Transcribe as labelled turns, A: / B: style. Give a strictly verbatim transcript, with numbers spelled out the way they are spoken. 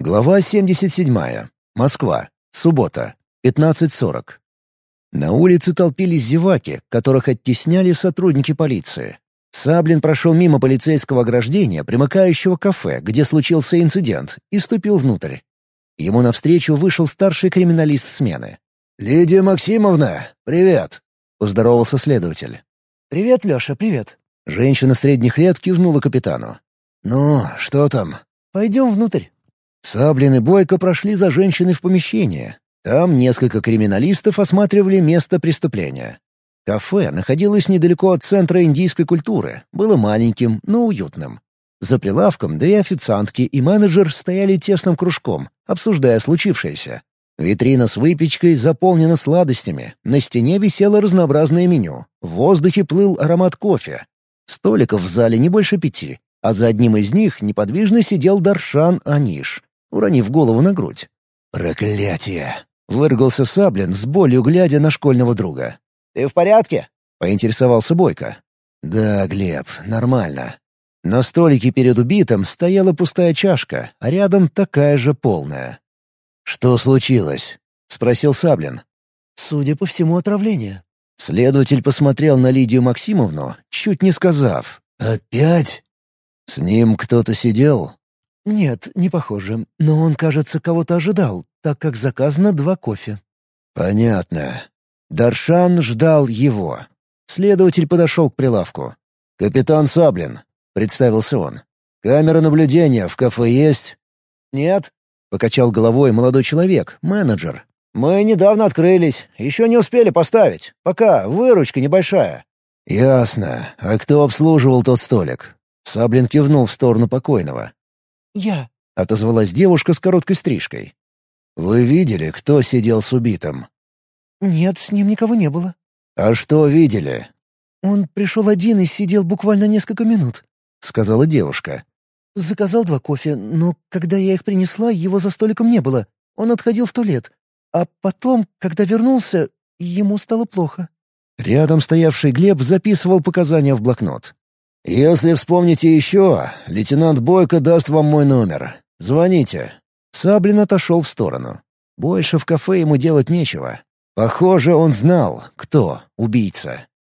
A: Глава семьдесят седьмая. Москва. Суббота. пятнадцать сорок. На улице толпились зеваки, которых оттесняли сотрудники полиции. Саблин прошел мимо полицейского ограждения, примыкающего к кафе, где случился инцидент, и ступил внутрь. Ему навстречу вышел старший криминалист смены. «Лидия Максимовна, привет!» — поздоровался следователь.
B: «Привет, Леша, привет!»
A: Женщина средних лет кивнула капитану. «Ну, что там?»
B: «Пойдем внутрь».
A: Саблин и Бойко прошли за женщиной в помещение. Там несколько криминалистов осматривали место преступления. Кафе находилось недалеко от центра индийской культуры, было маленьким, но уютным. За прилавком две официантки и менеджер стояли тесным кружком, обсуждая случившееся. Витрина с выпечкой заполнена сладостями, на стене висело разнообразное меню, в воздухе плыл аромат кофе. Столиков в зале не больше пяти, а за одним из них неподвижно сидел Даршан Аниш, уронив голову на грудь. «Проклятие!» — выругался Саблин, с болью глядя на школьного друга.
B: «Ты в порядке?»
A: — поинтересовался Бойко. «Да, Глеб, нормально». На столике перед убитым стояла пустая чашка, а рядом такая же полная. «Что случилось?» — спросил Саблин.
B: «Судя по всему, отравление».
A: Следователь посмотрел на Лидию Максимовну, чуть не сказав «Опять?» «С ним кто-то сидел?»
B: «Нет, не похоже. Но он, кажется, кого-то ожидал, так как заказано два кофе».
A: «Понятно». Даршан ждал его. Следователь подошел к прилавку. «Капитан Саблин», — представился он. «Камера наблюдения в кафе есть?»
B: «Нет»,
A: — покачал головой молодой человек, менеджер.
B: «Мы недавно открылись, еще не успели поставить. Пока выручка небольшая».
A: «Ясно. А кто обслуживал тот столик?» Саблин кивнул в сторону покойного.
B: «Я»,
A: — отозвалась девушка с короткой стрижкой. «Вы видели, кто сидел с убитым?»
B: «Нет, с ним никого не было».
A: «А что видели?»
B: «Он пришел один и сидел буквально несколько минут»,
A: — сказала девушка.
B: «Заказал два кофе, но когда я их принесла, его за столиком не было. Он отходил в туалет. А потом, когда вернулся, ему стало плохо».
A: Рядом стоявший Глеб записывал показания в блокнот. «Если вспомните еще, лейтенант Бойко даст вам мой номер. Звоните». Саблин отошел в сторону. Больше в кафе ему делать нечего. Похоже, он знал, кто убийца.